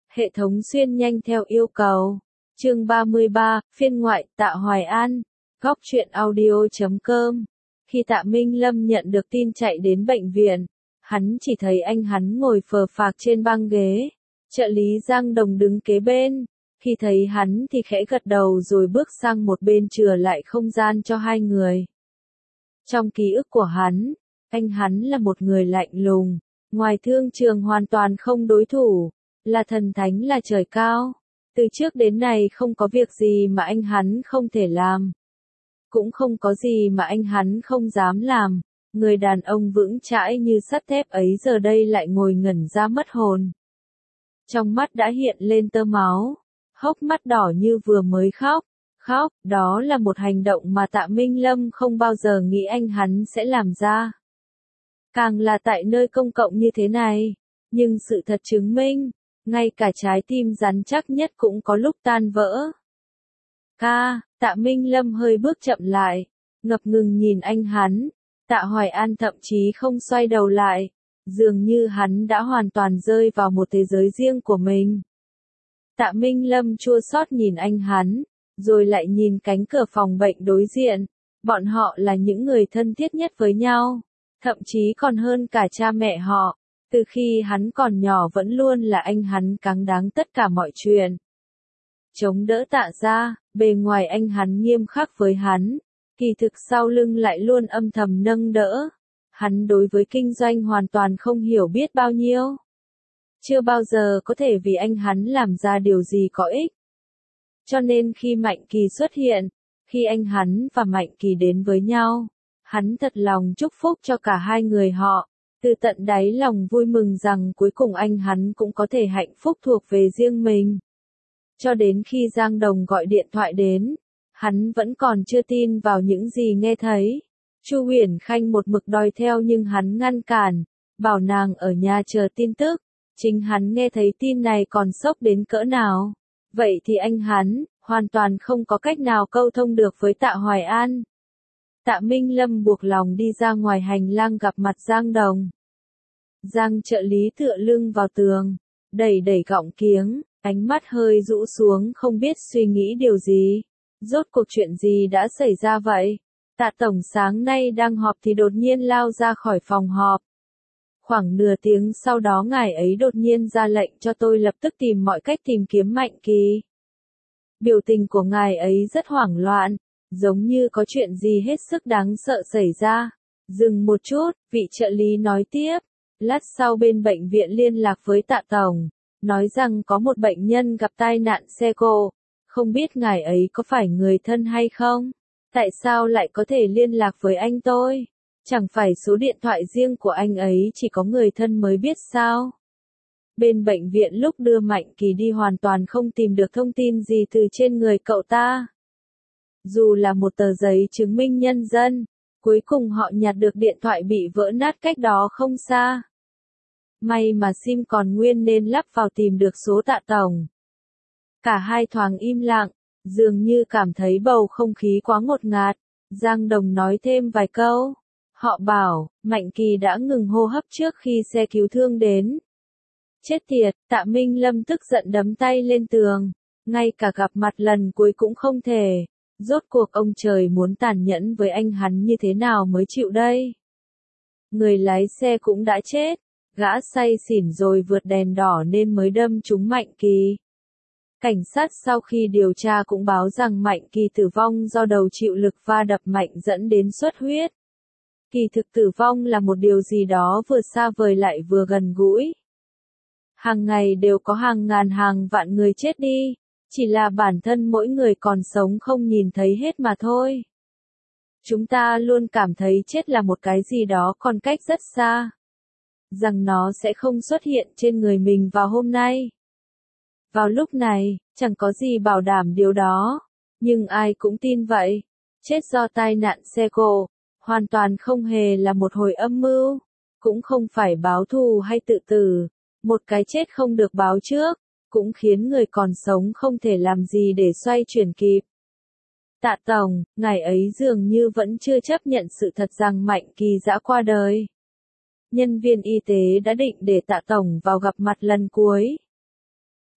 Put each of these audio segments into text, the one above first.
Hệ thống xuyên nhanh theo yêu cầu. Chương 33, phiên ngoại, Tạ Hoài An. Góc truyện audio.com. Khi Tạ Minh Lâm nhận được tin chạy đến bệnh viện, hắn chỉ thấy anh hắn ngồi phờ phạc trên băng ghế. Trợ lý Giang Đồng đứng kế bên. Khi thấy hắn thì khẽ gật đầu rồi bước sang một bên chừa lại không gian cho hai người. Trong ký ức của hắn, anh hắn là một người lạnh lùng, ngoài thương trường hoàn toàn không đối thủ, là thần thánh là trời cao. Từ trước đến nay không có việc gì mà anh hắn không thể làm. Cũng không có gì mà anh hắn không dám làm. Người đàn ông vững chãi như sắt thép ấy giờ đây lại ngồi ngẩn ra mất hồn. Trong mắt đã hiện lên tơ máu, hốc mắt đỏ như vừa mới khóc. Khóc, đó là một hành động mà Tạ Minh Lâm không bao giờ nghĩ anh hắn sẽ làm ra. Càng là tại nơi công cộng như thế này. Nhưng sự thật chứng minh, ngay cả trái tim rắn chắc nhất cũng có lúc tan vỡ. Tạ Minh Lâm hơi bước chậm lại, ngập ngừng nhìn anh hắn. Tạ Hoài An thậm chí không xoay đầu lại, dường như hắn đã hoàn toàn rơi vào một thế giới riêng của mình. Tạ Minh Lâm chua xót nhìn anh hắn, rồi lại nhìn cánh cửa phòng bệnh đối diện. Bọn họ là những người thân thiết nhất với nhau, thậm chí còn hơn cả cha mẹ họ. Từ khi hắn còn nhỏ vẫn luôn là anh hắn cáng đáng tất cả mọi chuyện. Chống đỡ Tạ gia, bề ngoài anh hắn nghiêm khắc với hắn, kỳ thực sau lưng lại luôn âm thầm nâng đỡ. Hắn đối với kinh doanh hoàn toàn không hiểu biết bao nhiêu. Chưa bao giờ có thể vì anh hắn làm ra điều gì có ích. Cho nên khi Mạnh Kỳ xuất hiện, khi anh hắn và Mạnh Kỳ đến với nhau, hắn thật lòng chúc phúc cho cả hai người họ. Từ tận đáy lòng vui mừng rằng cuối cùng anh hắn cũng có thể hạnh phúc thuộc về riêng mình. Cho đến khi Giang Đồng gọi điện thoại đến, hắn vẫn còn chưa tin vào những gì nghe thấy. Chu Uyển Khanh một mực đòi theo nhưng hắn ngăn cản, bảo nàng ở nhà chờ tin tức. Chính hắn nghe thấy tin này còn sốc đến cỡ nào. Vậy thì anh hắn, hoàn toàn không có cách nào câu thông được với Tạ Hoài An. Tạ Minh Lâm buộc lòng đi ra ngoài hành lang gặp mặt Giang Đồng. Giang trợ lý tựa lưng vào tường, đẩy gọng kiếng, ánh mắt hơi rũ xuống không biết suy nghĩ điều gì. Rốt cuộc chuyện gì đã xảy ra vậy? Tạ Tổng sáng nay đang họp thì đột nhiên lao ra khỏi phòng họp. Khoảng nửa tiếng sau đó ngài ấy đột nhiên ra lệnh cho tôi lập tức tìm mọi cách tìm kiếm Mạnh Kỳ. Biểu tình của ngài ấy rất hoảng loạn, giống như có chuyện gì hết sức đáng sợ xảy ra. Dừng một chút, vị trợ lý nói tiếp. Lát sau bên bệnh viện liên lạc với Tạ Tổng, nói rằng có một bệnh nhân gặp tai nạn xe cộ. Không biết ngài ấy có phải người thân hay không? Tại sao lại có thể liên lạc với anh tôi? Chẳng phải số điện thoại riêng của anh ấy chỉ có người thân mới biết sao? Bên bệnh viện lúc đưa Mạnh Kỳ đi hoàn toàn không tìm được thông tin gì từ trên người cậu ta. Dù là một tờ giấy chứng minh nhân dân, cuối cùng họ nhặt được điện thoại bị vỡ nát cách đó không xa. May mà SIM còn nguyên nên lắp vào tìm được số Tạ Tổng. Cả hai thoáng im lặng, dường như cảm thấy bầu không khí quá ngột ngạt. Giang Đồng nói thêm vài câu. Họ bảo, Mạnh Kỳ đã ngừng hô hấp trước khi xe cứu thương đến. Chết tiệt, Tạ Minh Lâm tức giận đấm tay lên tường. Ngay cả gặp mặt lần cuối cũng không thể. Rốt cuộc ông trời muốn tàn nhẫn với anh hắn như thế nào mới chịu đây? Người lái xe cũng đã chết. Gã say xỉn rồi vượt đèn đỏ nên mới đâm trúng Mạnh Kỳ. Cảnh sát sau khi điều tra cũng báo rằng Mạnh Kỳ tử vong do đầu chịu lực va đập mạnh dẫn đến xuất huyết. Kỳ thực tử vong là một điều gì đó vừa xa vời lại vừa gần gũi. Hàng ngày đều có hàng ngàn hàng vạn người chết đi, chỉ là bản thân mỗi người còn sống không nhìn thấy hết mà thôi. Chúng ta luôn cảm thấy chết là một cái gì đó còn cách rất xa. Rằng nó sẽ không xuất hiện trên người mình vào hôm nay. Vào lúc này, chẳng có gì bảo đảm điều đó. Nhưng ai cũng tin vậy. Chết do tai nạn xe cộ, hoàn toàn không hề là một hồi âm mưu. Cũng không phải báo thù hay tự tử. Một cái chết không được báo trước, cũng khiến người còn sống không thể làm gì để xoay chuyển kịp. Tạ Tổng, ngài ấy dường như vẫn chưa chấp nhận sự thật rằng Mạnh Kỳ đã qua đời. Nhân viên y tế đã định để Tạ Tổng vào gặp mặt lần cuối.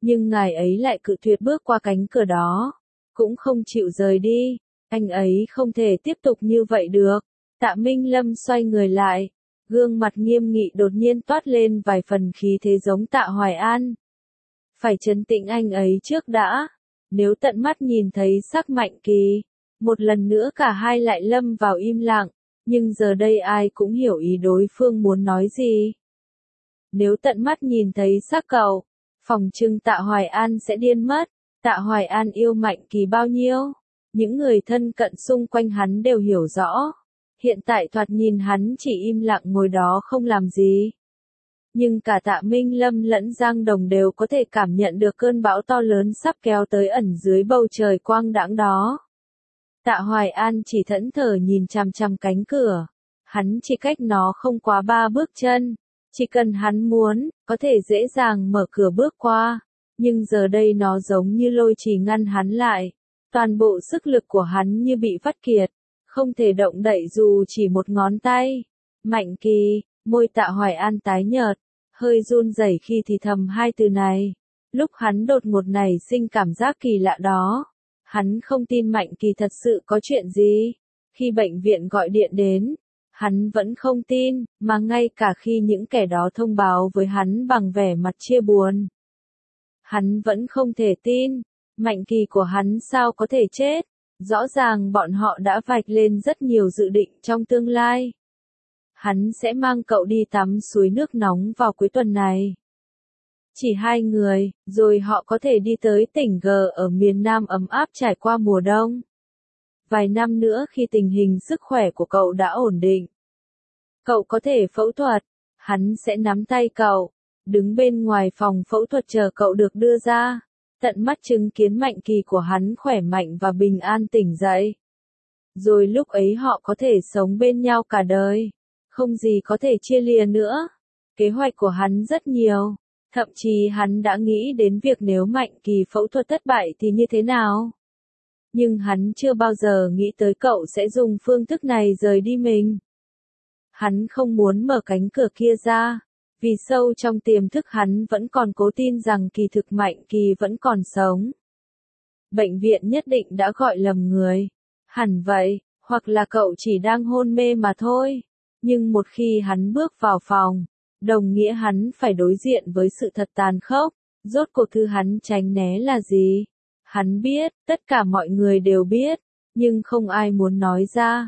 Nhưng ngài ấy lại cự tuyệt bước qua cánh cửa đó, cũng không chịu rời đi. Anh ấy không thể tiếp tục như vậy được. Tạ Minh Lâm xoay người lại, gương mặt nghiêm nghị đột nhiên toát lên vài phần khí thế giống Tạ Hoài An. Phải trấn tĩnh anh ấy trước đã. Nếu tận mắt nhìn thấy sắc Mạnh Kỳ, một lần nữa cả hai lại lâm vào im lặng, nhưng giờ đây ai cũng hiểu ý đối phương muốn nói gì. Nếu tận mắt nhìn thấy sắc cậu, phòng trừng Tạ Hoài An sẽ điên mất. Tạ Hoài An yêu Mạnh Kỳ bao nhiêu? Những người thân cận xung quanh hắn đều hiểu rõ. Hiện tại thoạt nhìn hắn chỉ im lặng ngồi đó không làm gì. Nhưng cả Tạ Minh Lâm lẫn Giang Đồng đều có thể cảm nhận được cơn bão to lớn sắp kéo tới ẩn dưới bầu trời quang đãng đó. Tạ Hoài An chỉ thẫn thờ nhìn chằm chằm cánh cửa. Hắn chỉ cách nó không quá 3 bước chân. Chỉ cần hắn muốn, có thể dễ dàng mở cửa bước qua. Nhưng giờ đây nó giống như lôi trì ngăn hắn lại. Toàn bộ sức lực của hắn như bị vắt kiệt. Không thể động đậy dù chỉ một ngón tay. Mạnh Kỳ, môi Tạ Hoài An tái nhợt, hơi run rẩy khi thì thầm hai từ này. Lúc hắn đột ngột nảy sinh cảm giác kỳ lạ đó. Hắn không tin Mạnh Kỳ thật sự có chuyện gì. Khi bệnh viện gọi điện đến, hắn vẫn không tin, mà ngay cả khi những kẻ đó thông báo với hắn bằng vẻ mặt chia buồn. Hắn vẫn không thể tin, Mạnh Kỳ của hắn sao có thể chết. Rõ ràng bọn họ đã vạch lên rất nhiều dự định trong tương lai. Hắn sẽ mang cậu đi tắm suối nước nóng vào cuối tuần này. Chỉ 2 người, rồi họ có thể đi tới tỉnh G ở miền Nam ấm áp trải qua mùa đông. Vài năm nữa khi tình hình sức khỏe của cậu đã ổn định, cậu có thể phẫu thuật, hắn sẽ nắm tay cậu, đứng bên ngoài phòng phẫu thuật chờ cậu được đưa ra, tận mắt chứng kiến Mạnh Kỳ của hắn khỏe mạnh và bình an tỉnh dậy. Rồi lúc ấy họ có thể sống bên nhau cả đời, không gì có thể chia lìa nữa. Kế hoạch của hắn rất nhiều, thậm chí hắn đã nghĩ đến việc nếu Mạnh Kỳ phẫu thuật thất bại thì như thế nào. Nhưng hắn chưa bao giờ nghĩ tới cậu sẽ dùng phương thức này rời đi mình. Hắn không muốn mở cánh cửa kia ra, vì sâu trong tiềm thức hắn vẫn còn cố tin rằng kỳ thực Mạnh Kỳ vẫn còn sống. Bệnh viện nhất định đã gọi lầm người. Hẳn vậy, hoặc là cậu chỉ đang hôn mê mà thôi. Nhưng một khi hắn bước vào phòng, đồng nghĩa hắn phải đối diện với sự thật tàn khốc. Rốt cuộc thứ hắn tránh né là gì? Hắn biết, tất cả mọi người đều biết, nhưng không ai muốn nói ra.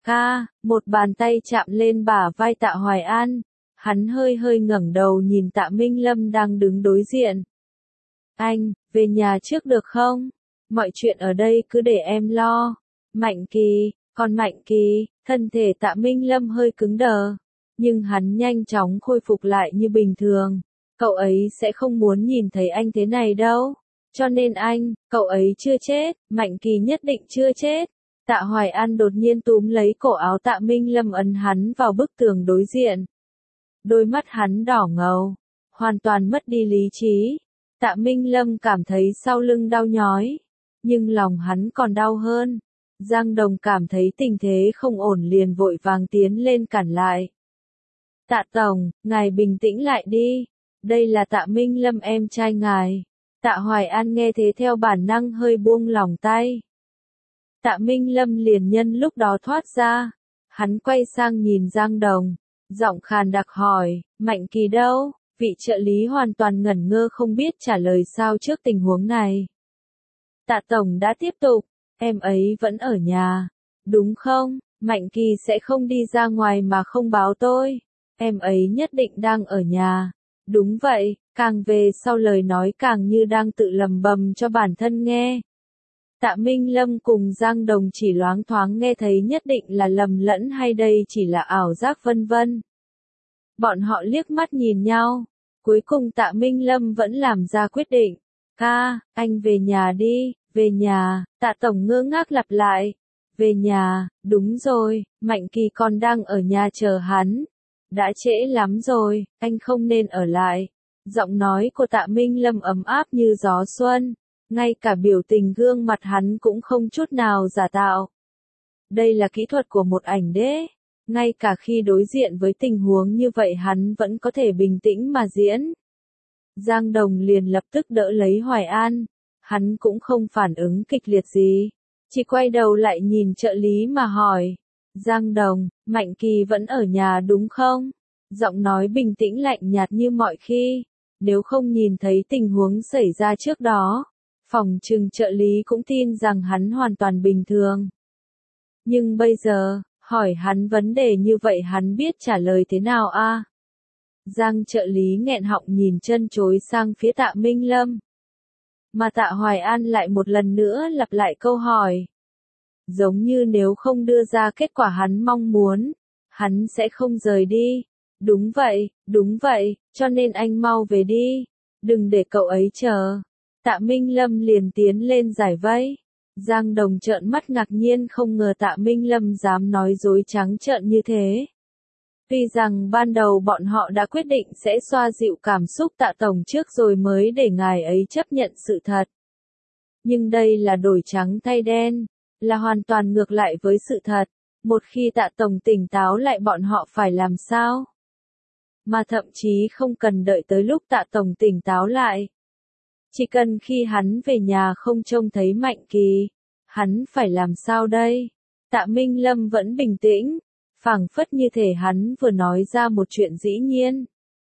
Một bàn tay chạm lên bả vai Tạ Hoài An. Hắn hơi hơi ngẩng đầu nhìn Tạ Minh Lâm đang đứng đối diện. Anh, về nhà trước được không? Mọi chuyện ở đây cứ để em lo. Mạnh Kỳ, còn Mạnh Kỳ, thân thể Tạ Minh Lâm hơi cứng đờ. Nhưng hắn nhanh chóng khôi phục lại như bình thường. Cậu ấy sẽ không muốn nhìn thấy anh thế này đâu. Cho nên cậu ấy chưa chết, Mạnh Kỳ nhất định chưa chết. Tạ Hoài An đột nhiên túm lấy cổ áo Tạ Minh Lâm ấn hắn vào bức tường đối diện. Đôi mắt hắn đỏ ngầu, hoàn toàn mất đi lý trí. Tạ Minh Lâm cảm thấy sau lưng đau nhói, nhưng lòng hắn còn đau hơn. Giang Đồng cảm thấy tình thế không ổn liền vội vàng tiến lên cản lại. Tạ Tổng, ngài bình tĩnh lại đi. Đây là Tạ Minh Lâm em trai ngài. Tạ Hoài An nghe thế theo bản năng hơi buông lòng tay. Tạ Minh Lâm liền nhân lúc đó thoát ra. Hắn quay sang nhìn Giang Đồng, giọng khàn đặc hỏi, Mạnh Kỳ đâu? Vị trợ lý hoàn toàn ngẩn ngơ không biết trả lời sao trước tình huống này. Tạ Tổng đã tiếp tục, em ấy vẫn ở nhà, đúng không? Mạnh Kỳ sẽ không đi ra ngoài mà không báo tôi. Em ấy nhất định đang ở nhà. Đúng vậy, càng về sau lời nói càng như đang tự lầm bầm cho bản thân nghe. Tạ Minh Lâm cùng Giang Đồng chỉ loáng thoáng nghe thấy nhất định là lầm lẫn hay đây chỉ là ảo giác vân vân. Bọn họ liếc mắt nhìn nhau, cuối cùng Tạ Minh Lâm vẫn làm ra quyết định. Anh về nhà đi, về nhà, Tạ Tổng ngơ ngác lặp lại. Về nhà, đúng rồi, Mạnh Kỳ còn đang ở nhà chờ hắn. Đã trễ lắm rồi, anh không nên ở lại. Giọng nói của Tạ Minh Lâm ấm áp như gió xuân. Ngay cả biểu tình gương mặt hắn cũng không chút nào giả tạo. Đây là kỹ thuật của một ảnh đế. Ngay cả khi đối diện với tình huống như vậy hắn vẫn có thể bình tĩnh mà diễn. Giang Đồng liền lập tức đỡ lấy Hoài An. Hắn cũng không phản ứng kịch liệt gì. Chỉ quay đầu lại nhìn trợ lý mà hỏi. Giang Đồng, Mạnh Kỳ vẫn ở nhà đúng không? Giọng nói bình tĩnh lạnh nhạt như mọi khi. Nếu không nhìn thấy tình huống xảy ra trước đó, phòng trừng trợ lý cũng tin rằng hắn hoàn toàn bình thường. Nhưng bây giờ, hỏi hắn vấn đề như vậy hắn biết trả lời thế nào a? Giang trợ lý nghẹn họng nhìn chân chối sang phía Tạ Minh Lâm. Mà Tạ Hoài An lại một lần nữa lặp lại câu hỏi. Giống như nếu không đưa ra kết quả hắn mong muốn, hắn sẽ không rời đi. Đúng vậy, cho nên anh mau về đi. Đừng để cậu ấy chờ. Tạ Minh Lâm liền tiến lên giải vây. Giang Đồng trợn mắt ngạc nhiên không ngờ Tạ Minh Lâm dám nói dối trắng trợn như thế. Tuy rằng ban đầu bọn họ đã quyết định sẽ xoa dịu cảm xúc Tạ Tổng trước rồi mới để ngài ấy chấp nhận sự thật. Nhưng đây là đổi trắng thay đen, là hoàn toàn ngược lại với sự thật. Một khi Tạ Tổng tỉnh táo lại bọn họ phải làm sao? Mà thậm chí không cần đợi tới lúc Tạ Tổng tỉnh táo lại. Chỉ cần khi hắn về nhà không trông thấy Mạnh Kỳ, hắn phải làm sao đây? Tạ Minh Lâm vẫn bình tĩnh, phảng phất như thể hắn vừa nói ra một chuyện dĩ nhiên.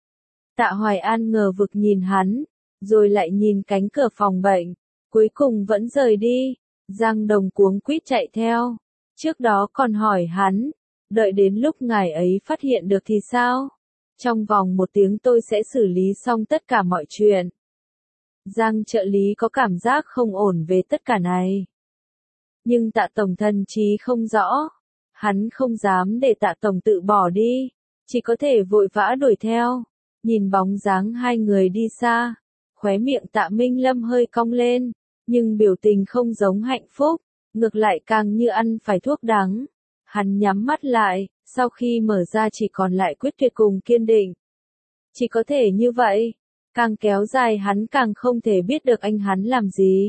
Tạ Hoài An ngờ vực nhìn hắn, rồi lại nhìn cánh cửa phòng bệnh, cuối cùng vẫn rời đi. Giang Đồng cuống quýt chạy theo, trước đó còn hỏi hắn, đợi đến lúc ngài ấy phát hiện được thì sao? Trong vòng 1 tiếng tôi sẽ xử lý xong tất cả mọi chuyện. Giang trợ lý có cảm giác không ổn về tất cả này. Nhưng Tạ Tổng thần trí không rõ. Hắn không dám để Tạ Tổng tự bỏ đi. Chỉ có thể vội vã đuổi theo. Nhìn bóng dáng hai người đi xa. Khóe miệng Tạ Minh Lâm hơi cong lên. Nhưng biểu tình không giống hạnh phúc. Ngược lại càng như ăn phải thuốc đắng. Hắn nhắm mắt lại. Sau khi mở ra chỉ còn lại quyết tuyệt cùng kiên định. Chỉ có thể như vậy. Càng kéo dài hắn càng không thể biết được anh hắn làm gì.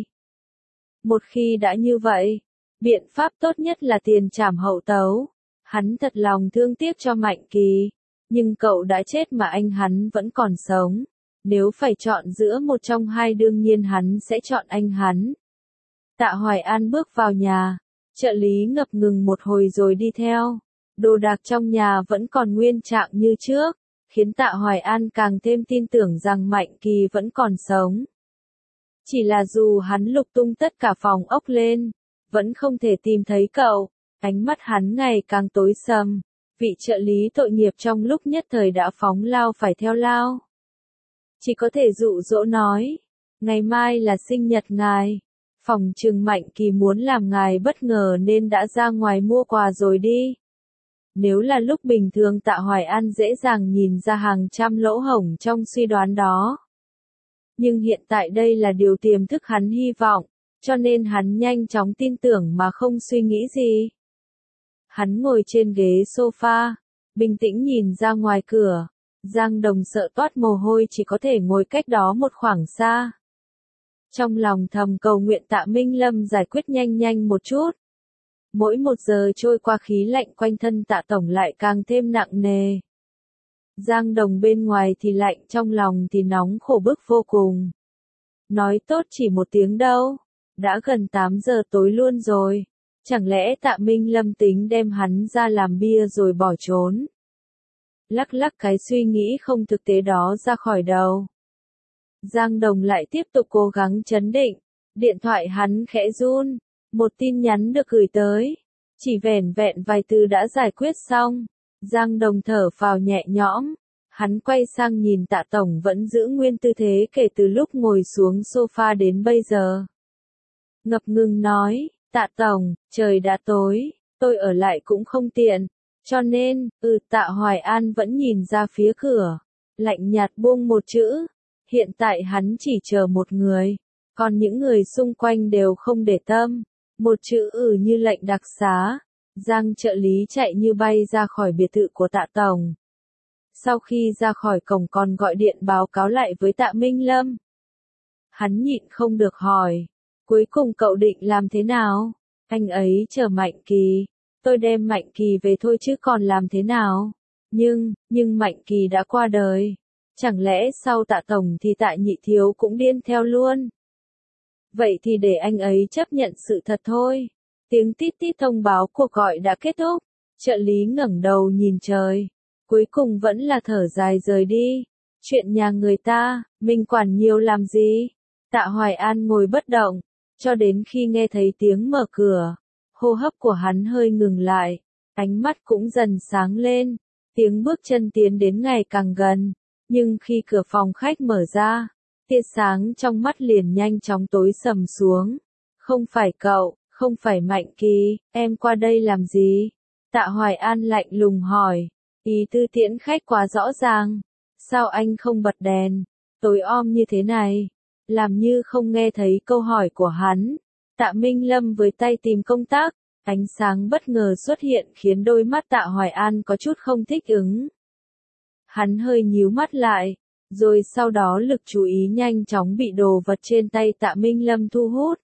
Một khi đã như vậy, biện pháp tốt nhất là tiền trảm hậu tấu. Hắn thật lòng thương tiếc cho Mạnh Kỳ, nhưng cậu đã chết mà anh hắn vẫn còn sống. Nếu phải chọn giữa một trong hai đương nhiên hắn sẽ chọn anh hắn. Tạ Hoài An bước vào nhà, trợ lý ngập ngừng một hồi rồi đi theo. Đồ đạc trong nhà vẫn còn nguyên trạng như trước, khiến Tạ Hoài An càng thêm tin tưởng rằng Mạnh Kỳ vẫn còn sống. Chỉ là dù hắn lục tung tất cả phòng ốc lên, vẫn không thể tìm thấy cậu, ánh mắt hắn ngày càng tối sầm, vị trợ lý tội nghiệp trong lúc nhất thời đã phóng lao phải theo lao. Chỉ có thể dụ dỗ nói, ngày mai là sinh nhật ngài, phòng trừng Mạnh Kỳ muốn làm ngài bất ngờ nên đã ra ngoài mua quà rồi đi. Nếu là lúc bình thường Tạ Hoài An dễ dàng nhìn ra hàng trăm lỗ hổng trong suy đoán đó. Nhưng hiện tại đây là điều tiềm thức hắn hy vọng, cho nên hắn nhanh chóng tin tưởng mà không suy nghĩ gì. Hắn ngồi trên ghế sofa, bình tĩnh nhìn ra ngoài cửa. Giang Đồng sợ toát mồ hôi chỉ có thể ngồi cách đó một khoảng xa. Trong lòng thầm cầu nguyện Tạ Minh Lâm giải quyết nhanh nhanh một chút. Mỗi 1 giờ trôi qua khí lạnh quanh thân Tạ Tổng lại càng thêm nặng nề. Giang Đồng bên ngoài thì lạnh trong lòng thì nóng khổ bức vô cùng. Nói tốt chỉ 1 tiếng đâu, đã gần 8 giờ tối luôn rồi. Chẳng lẽ Tạ Minh Lâm tính đem hắn ra làm bia rồi bỏ trốn? Lắc lắc cái suy nghĩ không thực tế đó ra khỏi đầu. Giang Đồng lại tiếp tục cố gắng trấn định. Điện thoại hắn khẽ run. Một tin nhắn được gửi tới. Chỉ vẻn vẹn vài từ đã giải quyết xong. Giang Đồng thở phào nhẹ nhõm. Hắn quay sang nhìn Tạ Tổng vẫn giữ nguyên tư thế kể từ lúc ngồi xuống sofa đến bây giờ. Ngập ngừng nói, Tạ Tổng, trời đã tối, tôi ở lại cũng không tiện. Cho nên, Tạ Hoài An vẫn nhìn ra phía cửa. Lạnh nhạt buông một chữ. Hiện tại hắn chỉ chờ một người. Còn những người xung quanh đều không để tâm. Một chữ như lệnh đặc xá. Giang trợ lý chạy như bay ra khỏi biệt thự của Tạ Tổng. Sau khi ra khỏi cổng còn gọi điện báo cáo lại với Tạ Minh Lâm. Hắn nhịn không được hỏi. Cuối cùng cậu định làm thế nào? Anh ấy chờ Mạnh Kỳ. Tôi đem Mạnh Kỳ về thôi chứ còn làm thế nào? Nhưng Mạnh Kỳ đã qua đời. Chẳng lẽ sau Tạ tổng thì Tạ nhị thiếu cũng điên theo luôn? Vậy thì để anh ấy chấp nhận sự thật thôi. Tiếng tít tít thông báo cuộc gọi đã kết thúc. Trợ lý ngẩng đầu nhìn trời. Cuối cùng vẫn là thở dài rời đi. Chuyện nhà người ta, mình quản nhiều làm gì? Tạ Hoài An ngồi bất động, cho đến khi nghe thấy tiếng mở cửa. Hô hấp của hắn hơi ngừng lại, ánh mắt cũng dần sáng lên. Tiếng bước chân tiến đến ngày càng gần, nhưng khi cửa phòng khách mở ra, tia sáng trong mắt liền nhanh chóng tối sầm xuống. Không phải cậu, không phải Mạnh Kỳ, em qua đây làm gì? Tạ Hoài An lạnh lùng hỏi, ý tư tiễn khách quá rõ ràng. Sao anh không bật đèn, tối om như thế này? Làm như không nghe thấy câu hỏi của hắn. Tạ Minh Lâm với tay tìm công tác, ánh sáng bất ngờ xuất hiện khiến đôi mắt Tạ Hoài An có chút không thích ứng. Hắn hơi nhíu mắt lại, rồi sau đó lực chú ý nhanh chóng bị đồ vật trên tay Tạ Minh Lâm thu hút.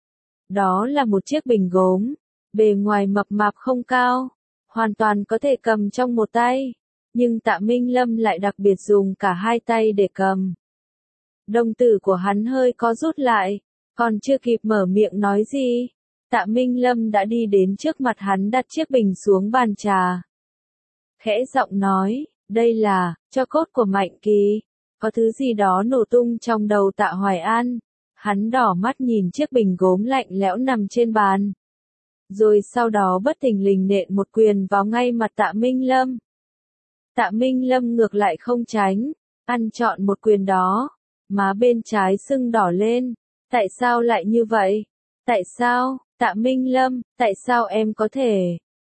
Đó là một chiếc bình gốm, bề ngoài mập mạp không cao, hoàn toàn có thể cầm trong một tay, nhưng Tạ Minh Lâm lại đặc biệt dùng cả hai tay để cầm. Đồng tử của hắn hơi co rút lại, còn chưa kịp mở miệng nói gì, Tạ Minh Lâm đã đi đến trước mặt hắn đặt chiếc bình xuống bàn trà. Khẽ giọng nói, đây là tro cốt của Mạnh Kỳ. Có thứ gì đó nổ tung trong đầu Tạ Hoài An. Hắn đỏ mắt nhìn chiếc bình gốm lạnh lẽo nằm trên bàn. Rồi sau đó bất thình lình nện một quyền vào ngay mặt Tạ Minh Lâm. Tạ Minh Lâm ngược lại không tránh, ăn trọn một quyền đó. Má bên trái sưng đỏ lên. Tại sao lại như vậy? Tại sao, Tạ Minh Lâm, tại sao em có thể?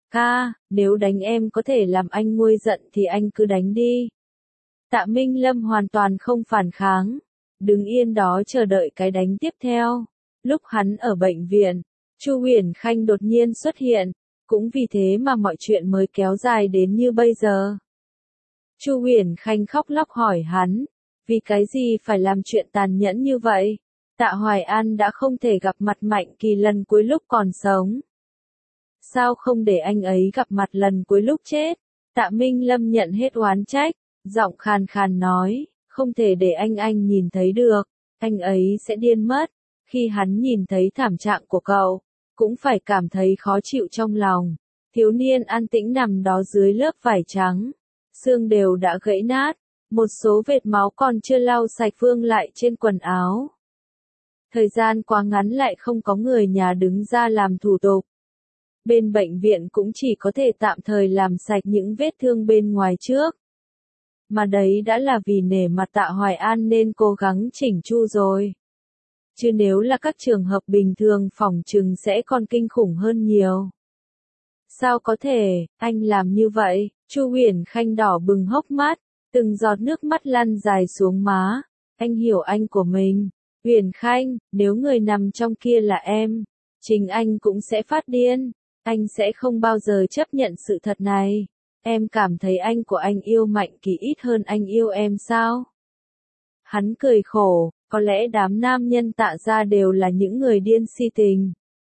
Nếu đánh em có thể làm anh nguôi giận thì anh cứ đánh đi. Tạ Minh Lâm hoàn toàn không phản kháng, đứng yên đó chờ đợi cái đánh tiếp theo. Lúc hắn ở bệnh viện, Chu Huyền Khanh đột nhiên xuất hiện, cũng vì thế mà mọi chuyện mới kéo dài đến như bây giờ. Chu Huyền Khanh khóc lóc hỏi hắn, vì cái gì phải làm chuyện tàn nhẫn như vậy? Tạ Hoài An đã không thể gặp mặt Mạnh Kỳ lần cuối lúc còn sống. Sao không để anh ấy gặp mặt lần cuối lúc chết? Tạ Minh Lâm nhận hết oán trách, giọng khàn khàn nói, không thể để anh nhìn thấy được, anh ấy sẽ điên mất. Khi hắn nhìn thấy thảm trạng của cậu, cũng phải cảm thấy khó chịu trong lòng. Thiếu niên an tĩnh nằm đó dưới lớp vải trắng, xương đều đã gãy nát, một số vệt máu còn chưa lau sạch vương lại trên quần áo. Thời gian quá ngắn lại không có người nhà đứng ra làm thủ tục. Bên bệnh viện cũng chỉ có thể tạm thời làm sạch những vết thương bên ngoài trước. Mà đấy đã là vì nể mặt Tạ Hoài An nên cố gắng chỉnh chu rồi. Chứ nếu là các trường hợp bình thường phỏng chừng sẽ còn kinh khủng hơn nhiều. Sao có thể, anh làm như vậy? Chu Huyền Khanh đỏ bừng hốc mắt, từng giọt nước mắt lăn dài xuống má. Anh hiểu anh của mình. Huyền Khanh, nếu người nằm trong kia là em, chính anh cũng sẽ phát điên. Anh sẽ không bao giờ chấp nhận sự thật này. Em cảm thấy anh của anh yêu Mạnh Kỳ ít hơn anh yêu em sao? Hắn cười khổ, có lẽ đám nam nhân Tạ gia đều là những người điên si tình.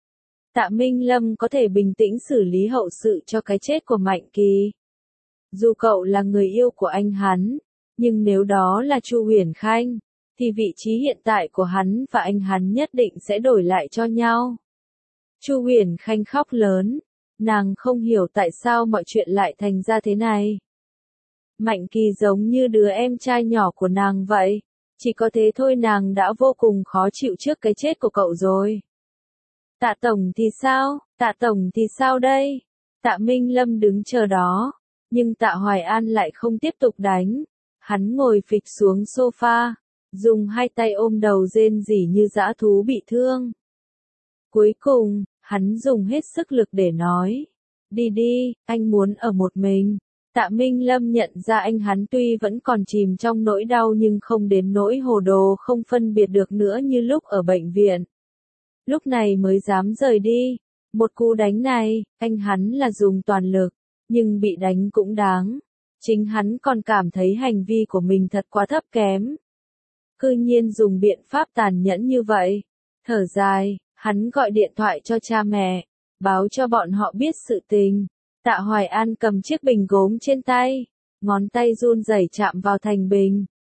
Tạ Minh Lâm có thể bình tĩnh xử lý hậu sự cho cái chết của Mạnh Kỳ. Dù cậu là người yêu của anh hắn, nhưng nếu đó là Chu Huyền Khanh, thì vị trí hiện tại của hắn và anh hắn nhất định sẽ đổi lại cho nhau. Chu Huyền Khanh khóc lớn, nàng không hiểu tại sao mọi chuyện lại thành ra thế này. Mạnh Kỳ giống như đứa em trai nhỏ của nàng vậy, chỉ có thế thôi nàng đã vô cùng khó chịu trước cái chết của cậu rồi. Tạ tổng thì sao? Tạ tổng thì sao đây? Tạ Minh Lâm đứng chờ đó, nhưng Tạ Hoài An lại không tiếp tục đánh. Hắn ngồi phịch xuống sofa, dùng hai tay ôm đầu rên rỉ như dã thú bị thương. Cuối cùng, hắn dùng hết sức lực để nói, đi đi, anh muốn ở một mình. Tạ Minh Lâm nhận ra anh hắn tuy vẫn còn chìm trong nỗi đau nhưng không đến nỗi hồ đồ không phân biệt được nữa như lúc ở bệnh viện. Lúc này mới dám rời đi. Một cú đánh này, anh hắn là dùng toàn lực, nhưng bị đánh cũng đáng. Chính hắn còn cảm thấy hành vi của mình thật quá thấp kém. Cư nhiên dùng biện pháp tàn nhẫn như vậy. Thở dài, hắn gọi điện thoại cho cha mẹ, báo cho bọn họ biết sự tình. Tạ Hoài An cầm chiếc bình gốm trên tay, ngón tay run rẩy chạm vào thành bình.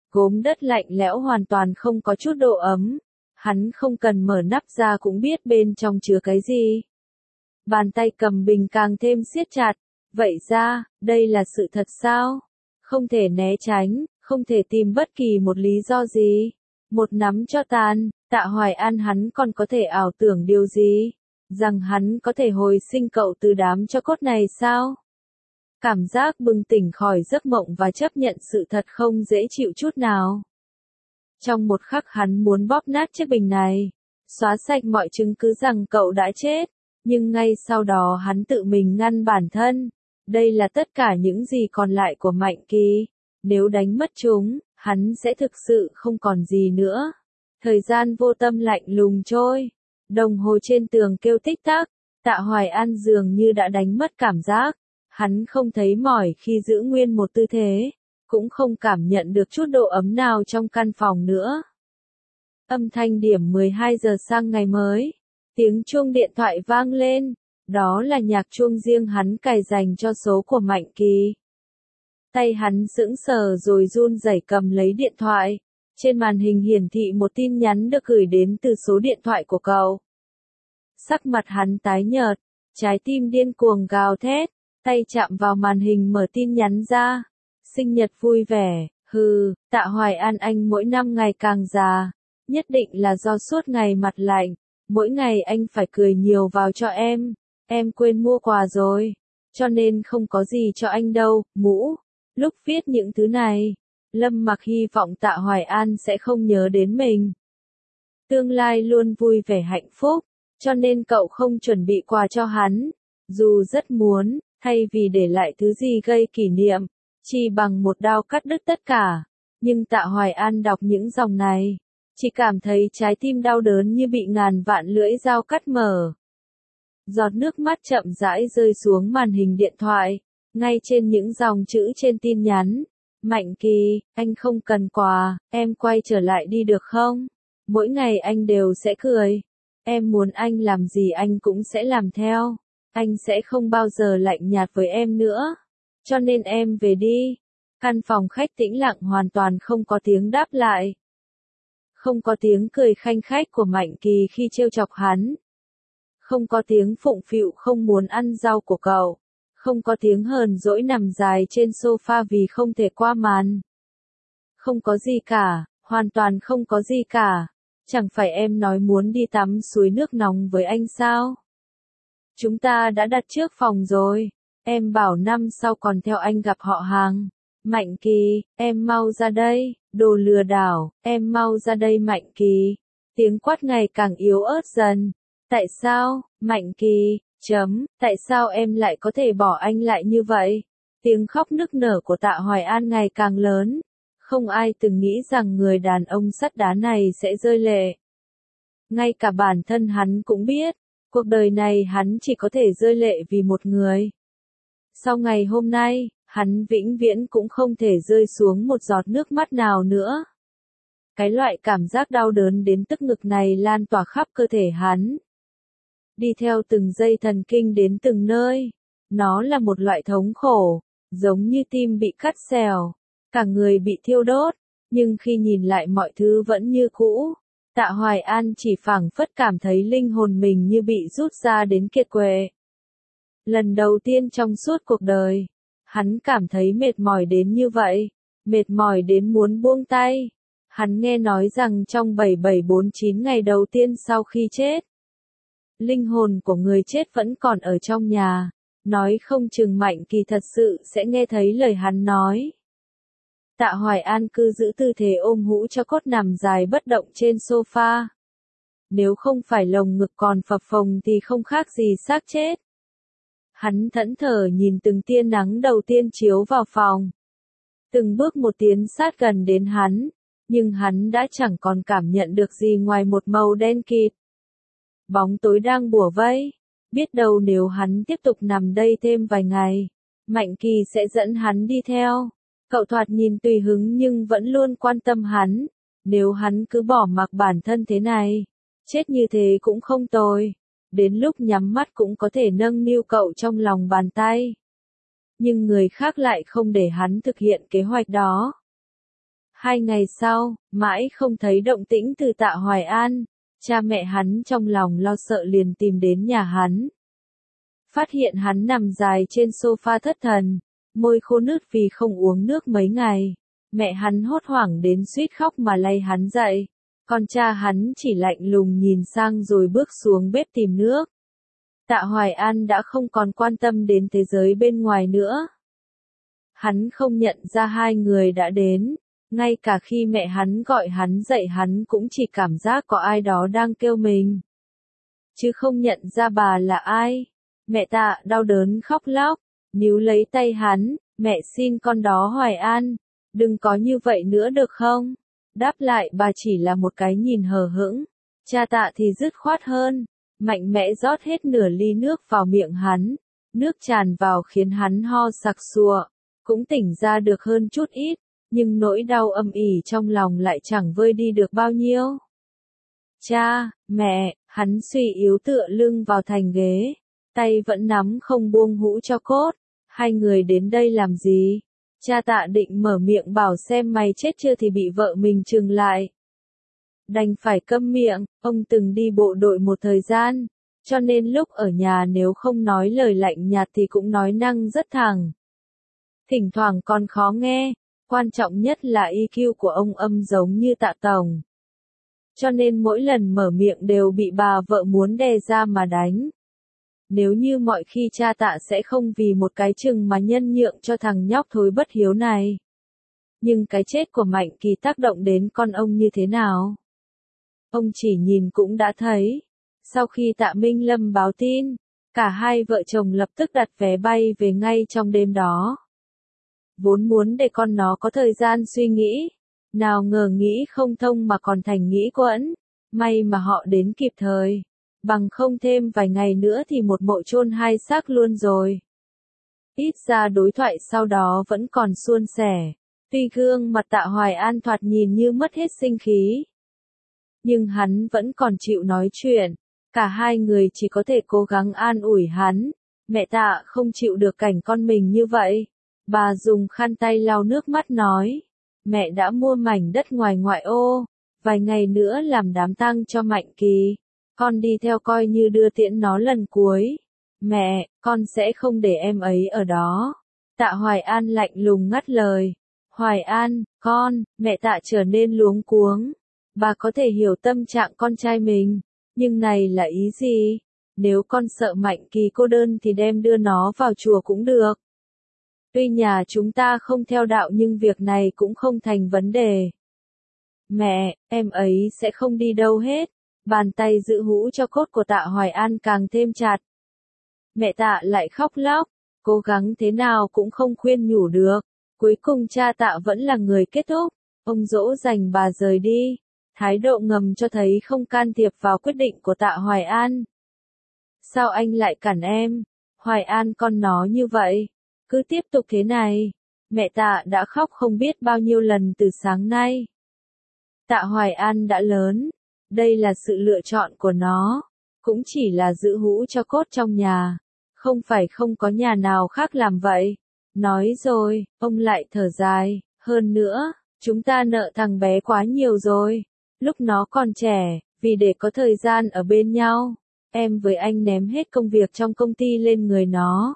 Gốm đất lạnh lẽo hoàn toàn không có chút độ ấm. Hắn không cần mở nắp ra cũng biết bên trong chứa cái gì. Bàn tay cầm bình càng thêm siết chặt. Vậy ra, đây là sự thật sao? Không thể né tránh, không thể tìm bất kỳ một lý do gì. Một nắm cho tàn, Tạ Hoài An hắn còn có thể ảo tưởng điều gì? Rằng hắn có thể hồi sinh cậu từ đám cho cốt này sao? Cảm giác bừng tỉnh khỏi giấc mộng và chấp nhận sự thật không dễ chịu chút nào. Trong một khắc hắn muốn bóp nát chiếc bình này, xóa sạch mọi chứng cứ rằng cậu đã chết, nhưng ngay sau đó hắn tự mình ngăn bản thân. Đây là tất cả những gì còn lại của Mạnh Kỳ. Nếu đánh mất chúng, hắn sẽ thực sự không còn gì nữa. Thời gian vô tâm lạnh lùng trôi. Đồng hồ trên tường kêu tích tắc. Tạ Hoài An dường như đã đánh mất cảm giác. Hắn không thấy mỏi khi giữ nguyên một tư thế. Cũng không cảm nhận được chút độ ấm nào trong căn phòng nữa. Âm thanh điểm 12 giờ sang ngày mới. Tiếng chuông điện thoại vang lên. Đó là nhạc chuông riêng hắn cài dành cho số của Mạnh Kỳ. Tay hắn sững sờ rồi run rẩy cầm lấy điện thoại. Trên màn hình hiển thị một tin nhắn được gửi đến từ số điện thoại của cậu. Sắc mặt hắn tái nhợt, trái tim điên cuồng gào thét, tay chạm vào màn hình mở tin nhắn ra. Sinh nhật vui vẻ, Tạ Hoài An anh mỗi năm ngày càng già, nhất định là do suốt ngày mặt lạnh, mỗi ngày anh phải cười nhiều vào cho em quên mua quà rồi, cho nên không có gì cho anh đâu, mũ. Lúc viết những thứ này, Lâm Mặc hy vọng Tạ Hoài An sẽ không nhớ đến mình. Tương lai luôn vui vẻ hạnh phúc, cho nên cậu không chuẩn bị quà cho hắn, dù rất muốn, thay vì để lại thứ gì gây kỷ niệm, chỉ bằng một đao cắt đứt tất cả. Nhưng Tạ Hoài An đọc những dòng này, chỉ cảm thấy trái tim đau đớn như bị ngàn vạn lưỡi dao cắt mở. Giọt nước mắt chậm rãi rơi xuống màn hình điện thoại, ngay trên những dòng chữ trên tin nhắn. Mạnh Kỳ, anh không cần quà, em quay trở lại đi được không? Mỗi ngày anh đều sẽ cười. Em muốn anh làm gì anh cũng sẽ làm theo. Anh sẽ không bao giờ lạnh nhạt với em nữa. Cho nên em về đi. Căn phòng khách tĩnh lặng hoàn toàn không có tiếng đáp lại. Không có tiếng cười khanh khách của Mạnh Kỳ khi trêu chọc hắn. Không có tiếng phụng phịu không muốn ăn rau của cậu. Không có tiếng hờn dỗi nằm dài trên sofa vì không thể qua màn. Không có gì cả, hoàn toàn không có gì cả. Chẳng phải em nói muốn đi tắm suối nước nóng với anh sao? Chúng ta đã đặt trước phòng rồi. Em bảo năm sau còn theo anh gặp họ hàng. Mạnh Kỳ, em mau ra đây, đồ lừa đảo, em mau ra đây Mạnh Kỳ. Tiếng quát ngày càng yếu ớt dần. Tại sao, Mạnh Kỳ, tại sao em lại có thể bỏ anh lại như vậy? Tiếng khóc nức nở của Tạ Hoài An ngày càng lớn. Không ai từng nghĩ rằng người đàn ông sắt đá này sẽ rơi lệ. Ngay cả bản thân hắn cũng biết, cuộc đời này hắn chỉ có thể rơi lệ vì một người. Sau ngày hôm nay, hắn vĩnh viễn cũng không thể rơi xuống một giọt nước mắt nào nữa. Cái loại cảm giác đau đớn đến tức ngực này lan tỏa khắp cơ thể hắn. Đi theo từng dây thần kinh đến từng nơi. Nó là một loại thống khổ, giống như tim bị cắt xẻo, cả người bị thiêu đốt, nhưng khi nhìn lại mọi thứ vẫn như cũ. Tạ Hoài An chỉ phảng phất cảm thấy linh hồn mình như bị rút ra đến kiệt quệ. Lần đầu tiên trong suốt cuộc đời, hắn cảm thấy mệt mỏi đến như vậy, mệt mỏi đến muốn buông tay. Hắn nghe nói rằng trong 7749 ngày đầu tiên sau khi chết, linh hồn của người chết vẫn còn ở trong nhà, nói không chừng Mạnh Kỳ thật sự sẽ nghe thấy lời hắn nói. Tạ Hoài An cứ giữ tư thế ôm hũ cho cốt nằm dài bất động trên sofa. Nếu không phải lồng ngực còn phập phồng thì không khác gì xác chết. Hắn thẫn thờ nhìn từng tia nắng đầu tiên chiếu vào phòng. Từng bước một tiến sát gần đến hắn, nhưng hắn đã chẳng còn cảm nhận được gì ngoài một màu đen kịt. Bóng tối đang bủa vây, biết đâu nếu hắn tiếp tục nằm đây thêm vài ngày, Mạnh Kỳ sẽ dẫn hắn đi theo. Cậu thoạt nhìn tùy hứng nhưng vẫn luôn quan tâm hắn, nếu hắn cứ bỏ mặc bản thân thế này, chết như thế cũng không tồi, đến lúc nhắm mắt cũng có thể nâng niu cậu trong lòng bàn tay. Nhưng người khác lại không để hắn thực hiện kế hoạch đó. 2 ngày sau, mãi không thấy động tĩnh từ Tạ Hoài An, cha mẹ hắn trong lòng lo sợ liền tìm đến nhà hắn. Phát hiện hắn nằm dài trên sofa thất thần, môi khô nứt vì không uống nước mấy ngày. Mẹ hắn hốt hoảng đến suýt khóc mà lay hắn dậy. Còn cha hắn chỉ lạnh lùng nhìn sang rồi bước xuống bếp tìm nước. Tạ Hoài An đã không còn quan tâm đến thế giới bên ngoài nữa. Hắn không nhận ra hai người đã đến. Ngay cả khi mẹ hắn gọi hắn dậy hắn cũng chỉ cảm giác có ai đó đang kêu mình. Chứ không nhận ra bà là ai. Mẹ Tạ đau đớn khóc lóc, níu lấy tay hắn, mẹ xin con đó Hoài An, đừng có như vậy nữa được không? Đáp lại bà chỉ là một cái nhìn hờ hững. Cha Tạ thì dứt khoát hơn, mạnh mẽ rót hết nửa ly nước vào miệng hắn. Nước tràn vào khiến hắn ho sặc sụa, cũng tỉnh ra được hơn chút ít, nhưng nỗi đau âm ỉ trong lòng lại chẳng vơi đi được bao nhiêu. Cha, mẹ, hắn suy yếu tựa lưng vào thành ghế, tay vẫn nắm không buông hũ cho cốt. Hai người đến đây làm gì? Cha Tạ định mở miệng bảo xem mày chết chưa thì bị vợ mình trừng lại. Đành phải câm miệng, ông từng đi bộ đội một thời gian, cho nên lúc ở nhà nếu không nói lời lạnh nhạt thì cũng nói năng rất thẳng. Thỉnh thoảng còn khó nghe, quan trọng nhất là EQ của ông âm giống như Tạ Tổng. Cho nên mỗi lần mở miệng đều bị bà vợ muốn đè ra mà đánh. Nếu như mọi khi cha Tạ sẽ không vì một cái chừng mà nhân nhượng cho thằng nhóc thối bất hiếu này. Nhưng cái chết của Mạnh Kỳ tác động đến con ông như thế nào? Ông chỉ nhìn cũng đã thấy. Sau khi Tạ Minh Lâm báo tin, cả hai vợ chồng lập tức đặt vé bay về ngay trong đêm đó. Vốn muốn để con nó có thời gian suy nghĩ, nào ngờ nghĩ không thông mà còn thành nghĩ quẫn. May mà họ đến kịp thời. Bằng không thêm vài ngày nữa thì một mộ chôn hai xác luôn rồi. Ít ra đối thoại sau đó vẫn còn suôn sẻ. Tuy gương mặt Tạ Hoài An thoạt nhìn như mất hết sinh khí, nhưng hắn vẫn còn chịu nói chuyện. Cả hai người chỉ có thể cố gắng an ủi hắn. Mẹ Tạ không chịu được cảnh con mình như vậy. Bà dùng khăn tay lau nước mắt nói. Mẹ đã mua mảnh đất ngoài ngoại ô. Vài ngày nữa làm đám tang cho Mạnh Kỳ. Con đi theo coi như đưa tiễn nó lần cuối. Mẹ, con sẽ không để em ấy ở đó. Tạ Hoài An lạnh lùng ngắt lời. Hoài An, con, mẹ Tạ trở nên luống cuống. Bà có thể hiểu tâm trạng con trai mình, nhưng này là ý gì? Nếu con sợ Mạnh Kỳ cô đơn thì đem đưa nó vào chùa cũng được. Tuy nhà chúng ta không theo đạo nhưng việc này cũng không thành vấn đề. Mẹ, em ấy sẽ không đi đâu hết. Bàn tay giữ hũ cho cốt của Tạ Hoài An càng thêm chặt. Mẹ Tạ lại khóc lóc, cố gắng thế nào cũng không khuyên nhủ được. Cuối cùng cha Tạ vẫn là người kết thúc. Ông dỗ dành bà rời đi. Thái độ ngầm cho thấy không can thiệp vào quyết định của Tạ Hoài An. Sao anh lại cản em? Hoài An con nó như vậy. Cứ tiếp tục thế này. Mẹ Tạ đã khóc không biết bao nhiêu lần từ sáng nay. Tạ Hoài An đã lớn. Đây là sự lựa chọn của nó. Cũng chỉ là giữ hũ cho cốt trong nhà. Không phải không có nhà nào khác làm vậy. Nói rồi, ông lại thở dài. Hơn nữa, chúng ta nợ thằng bé quá nhiều rồi. Lúc nó còn trẻ, vì để có thời gian ở bên nhau, em với anh ném hết công việc trong công ty lên người nó.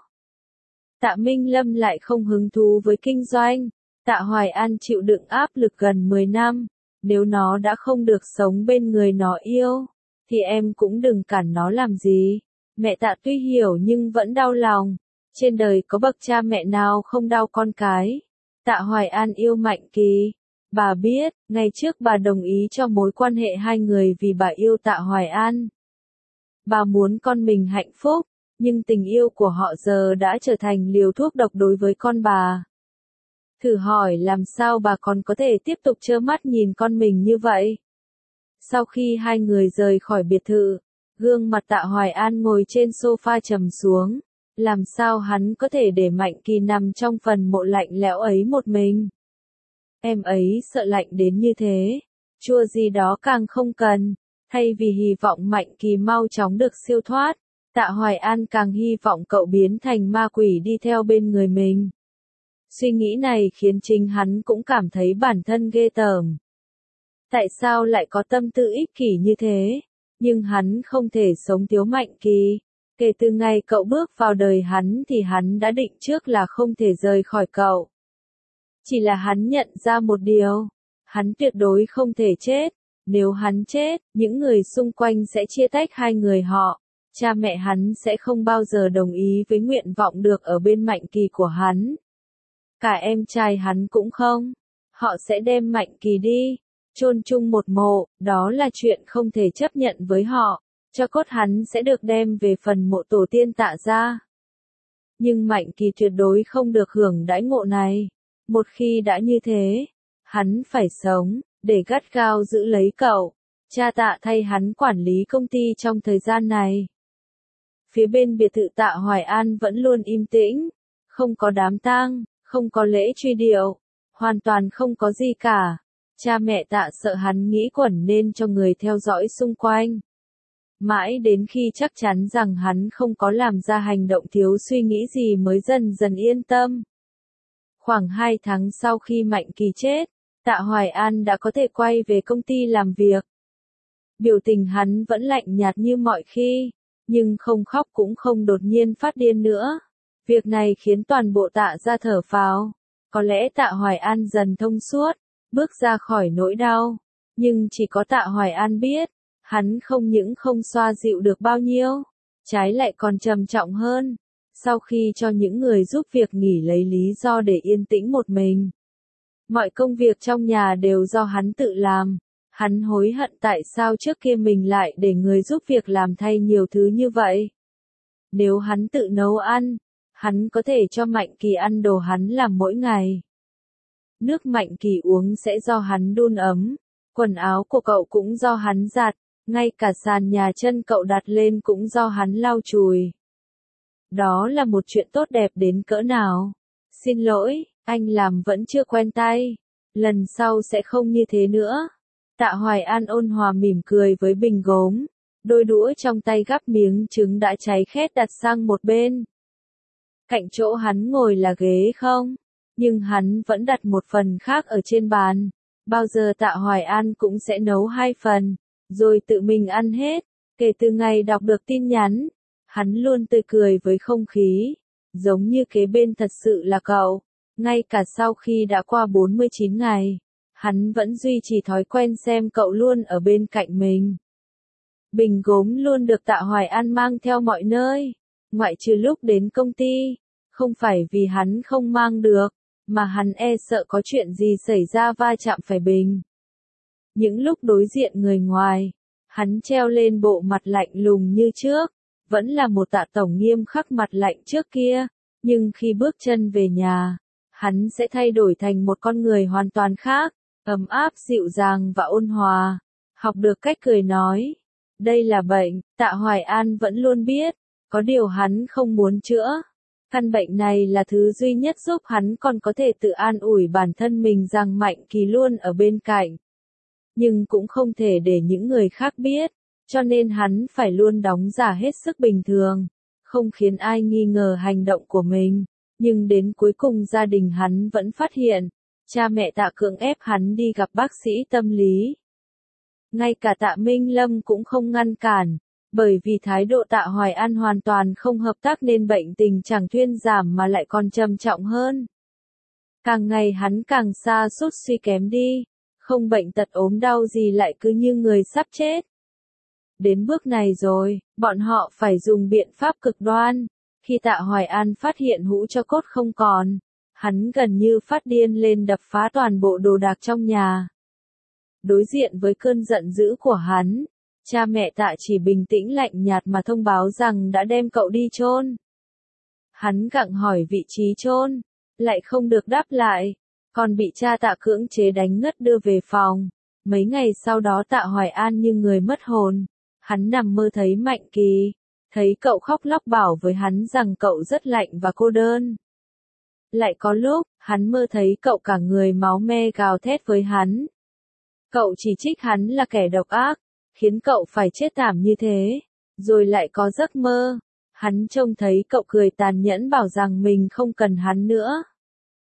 Tạ Minh Lâm lại không hứng thú với kinh doanh. Tạ Hoài An chịu đựng áp lực gần 10 năm. Nếu nó đã không được sống bên người nó yêu, thì em cũng đừng cản nó làm gì. Mẹ Tạ tuy hiểu nhưng vẫn đau lòng. Trên đời có bậc cha mẹ nào không đau con cái. Tạ Hoài An yêu Mạnh Kỳ. Bà biết, ngày trước bà đồng ý cho mối quan hệ hai người vì bà yêu Tạ Hoài An. Bà muốn con mình hạnh phúc, nhưng tình yêu của họ giờ đã trở thành liều thuốc độc đối với con bà. Thử hỏi làm sao bà còn có thể tiếp tục trơ mắt nhìn con mình như vậy? Sau khi hai người rời khỏi biệt thự, gương mặt Tạ Hoài An ngồi trên sofa trầm xuống. Làm sao hắn có thể để Mạnh Kỳ nằm trong phần mộ lạnh lẽo ấy một mình? Em ấy sợ lạnh đến như thế. Chua gì đó càng không cần. Thay vì hy vọng Mạnh Kỳ mau chóng được siêu thoát, Tạ Hoài An càng hy vọng cậu biến thành ma quỷ đi theo bên người mình. Suy nghĩ này khiến chính hắn cũng cảm thấy bản thân ghê tởm. Tại sao lại có tâm tư ích kỷ như thế? Nhưng hắn không thể sống thiếu Mạnh Kỳ. Kể từ ngày cậu bước vào đời hắn thì hắn đã định trước là không thể rời khỏi cậu. Chỉ là hắn nhận ra một điều, hắn tuyệt đối không thể chết. Nếu hắn chết, những người xung quanh sẽ chia tách hai người họ. Cha mẹ hắn sẽ không bao giờ đồng ý với nguyện vọng được ở bên Mạnh Kỳ của hắn. Cả em trai hắn cũng không. Họ sẽ đem Mạnh Kỳ đi, chôn chung một mộ, đó là chuyện không thể chấp nhận với họ. Cho cốt hắn sẽ được đem về phần mộ tổ tiên Tạ gia. Nhưng Mạnh Kỳ tuyệt đối không được hưởng đãi ngộ này. Một khi đã như thế, hắn phải sống, để gắt gao giữ lấy cậu. Cha Tạ thay hắn quản lý công ty trong thời gian này. Phía bên biệt thự Tạ Hoài An vẫn luôn im tĩnh, không có đám tang, không có lễ truy điệu, hoàn toàn không có gì cả. Cha mẹ Tạ sợ hắn nghĩ quẩn nên cho người theo dõi xung quanh. Mãi đến khi chắc chắn rằng hắn không có làm ra hành động thiếu suy nghĩ gì mới dần dần yên tâm. Khoảng 2 tháng sau khi Mạnh Kỳ chết, Tạ Hoài An đã có thể quay về công ty làm việc. Biểu tình hắn vẫn lạnh nhạt như mọi khi, nhưng không khóc cũng không đột nhiên phát điên nữa. Việc này khiến toàn bộ Tạ gia thở phào. Có lẽ Tạ Hoài An dần thông suốt, bước ra khỏi nỗi đau. Nhưng chỉ có Tạ Hoài An biết, hắn không những không xoa dịu được bao nhiêu, trái lại còn trầm trọng hơn. Sau khi cho những người giúp việc nghỉ lấy lý do để yên tĩnh một mình, mọi công việc trong nhà đều do hắn tự làm. Hắn hối hận tại sao trước kia mình lại để người giúp việc làm thay nhiều thứ như vậy. Nếu hắn tự nấu ăn, hắn có thể cho Mạnh Kỳ ăn đồ hắn làm mỗi ngày. Nước Mạnh Kỳ uống sẽ do hắn đun ấm, quần áo của cậu cũng do hắn giặt, ngay cả sàn nhà chân cậu đặt lên cũng do hắn lau chùi. Đó là một chuyện tốt đẹp đến cỡ nào. Xin lỗi, anh làm vẫn chưa quen tay. Lần sau sẽ không như thế nữa. Tạ Hoài An ôn hòa mỉm cười với bình gốm. Đôi đũa trong tay gắp miếng trứng đã cháy khét đặt sang một bên. Cạnh chỗ hắn ngồi là ghế không, nhưng hắn vẫn đặt một phần khác ở trên bàn. Bao giờ Tạ Hoài An cũng sẽ nấu 2 phần, rồi tự mình ăn hết. Kể từ ngày đọc được tin nhắn, hắn luôn tươi cười với không khí, giống như kế bên thật sự là cậu. Ngay cả sau khi đã qua 49 ngày, hắn vẫn duy trì thói quen xem cậu luôn ở bên cạnh mình. Bình gốm luôn được Tạ Hoài An mang theo mọi nơi, ngoại trừ lúc đến công ty. Không phải vì hắn không mang được, mà hắn e sợ có chuyện gì xảy ra va chạm phải bình. Những lúc đối diện người ngoài, hắn treo lên bộ mặt lạnh lùng như trước, vẫn là một Tạ tổng nghiêm khắc mặt lạnh trước kia, nhưng khi bước chân về nhà, hắn sẽ thay đổi thành một con người hoàn toàn khác, ấm áp dịu dàng và ôn hòa, học được cách cười nói. Đây là bệnh, Tạ Hoài An vẫn luôn biết, có điều hắn không muốn chữa. Căn bệnh này là thứ duy nhất giúp hắn còn có thể tự an ủi bản thân mình rằng Mạnh Kỳ luôn ở bên cạnh. Nhưng cũng không thể để những người khác biết, cho nên hắn phải luôn đóng giả hết sức bình thường, không khiến ai nghi ngờ hành động của mình. Nhưng đến cuối cùng gia đình hắn vẫn phát hiện, cha mẹ Tạ cưỡng ép hắn đi gặp bác sĩ tâm lý. Ngay cả Tạ Minh Lâm cũng không ngăn cản, bởi vì thái độ Tạ Hoài An hoàn toàn không hợp tác nên bệnh tình chẳng thuyên giảm mà lại còn trầm trọng hơn. Càng ngày hắn càng sa sút suy kém đi, không bệnh tật ốm đau gì lại cứ như người sắp chết. Đến bước này rồi, bọn họ phải dùng biện pháp cực đoan. Khi Tạ Hoài An phát hiện hũ cho cốt không còn, hắn gần như phát điên lên đập phá toàn bộ đồ đạc trong nhà. Đối diện với cơn giận dữ của hắn, cha mẹ Tạ chỉ bình tĩnh lạnh nhạt mà thông báo rằng đã đem cậu đi chôn. Hắn gặng hỏi vị trí chôn, lại không được đáp lại, còn bị cha Tạ cưỡng chế đánh ngất đưa về phòng. Mấy ngày sau đó Tạ Hoài An như người mất hồn, hắn nằm mơ thấy Mạnh Kỳ, thấy cậu khóc lóc bảo với hắn rằng cậu rất lạnh và cô đơn. Lại có lúc, hắn mơ thấy cậu cả người máu me gào thét với hắn. Cậu chỉ trích hắn là kẻ độc ác, khiến cậu phải chết thảm như thế. Rồi lại có giấc mơ, hắn trông thấy cậu cười tàn nhẫn bảo rằng mình không cần hắn nữa.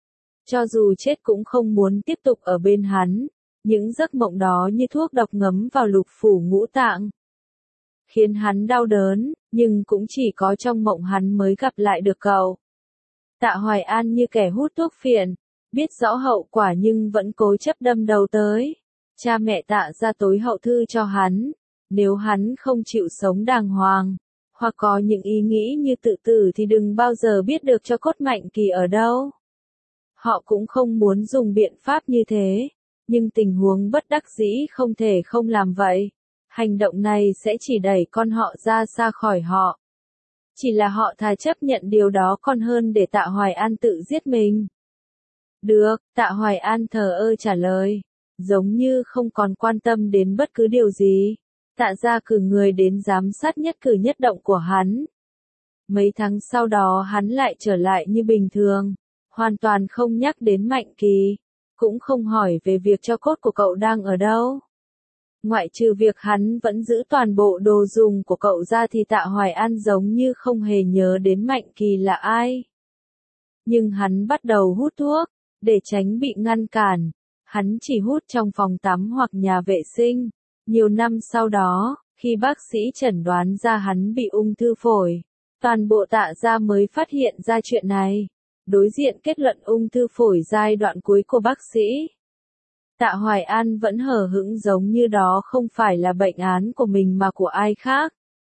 Cho dù chết cũng không muốn tiếp tục ở bên hắn. Những giấc mộng đó như thuốc độc ngấm vào lục phủ ngũ tạng. Khiến hắn đau đớn, nhưng cũng chỉ có trong mộng hắn mới gặp lại được cậu. Tạ Hoài An như kẻ hút thuốc phiện, biết rõ hậu quả nhưng vẫn cố chấp đâm đầu tới. Cha mẹ Tạ ra tối hậu thư cho hắn, nếu hắn không chịu sống đàng hoàng, hoặc có những ý nghĩ như tự tử thì đừng bao giờ biết được cho cốt Mạnh Kỳ ở đâu. Họ cũng không muốn dùng biện pháp như thế, nhưng tình huống bất đắc dĩ không thể không làm vậy. Hành động này sẽ chỉ đẩy con họ ra xa khỏi họ. Chỉ là họ thà chấp nhận điều đó còn hơn để Tạ Hoài An tự giết mình. Được, Tạ Hoài An thờ ơ trả lời, giống như không còn quan tâm đến bất cứ điều gì. Tạ ra cử người đến giám sát nhất cử nhất động của hắn. Mấy tháng sau đó hắn lại trở lại như bình thường, hoàn toàn không nhắc đến Mạnh Kỳ, cũng không hỏi về việc tro cốt của cậu đang ở đâu. Ngoại trừ việc hắn vẫn giữ toàn bộ đồ dùng của cậu ra thì Tạ Hoài An giống như không hề nhớ đến Mạnh Kỳ là ai. Nhưng hắn bắt đầu hút thuốc, để tránh bị ngăn cản, hắn chỉ hút trong phòng tắm hoặc nhà vệ sinh. Nhiều năm sau đó, khi bác sĩ chẩn đoán ra hắn bị ung thư phổi, toàn bộ Tạ gia mới phát hiện ra chuyện này. Đối diện kết luận ung thư phổi giai đoạn cuối của bác sĩ, Tạ Hoài An vẫn hờ hững giống như đó không phải là bệnh án của mình mà của ai khác.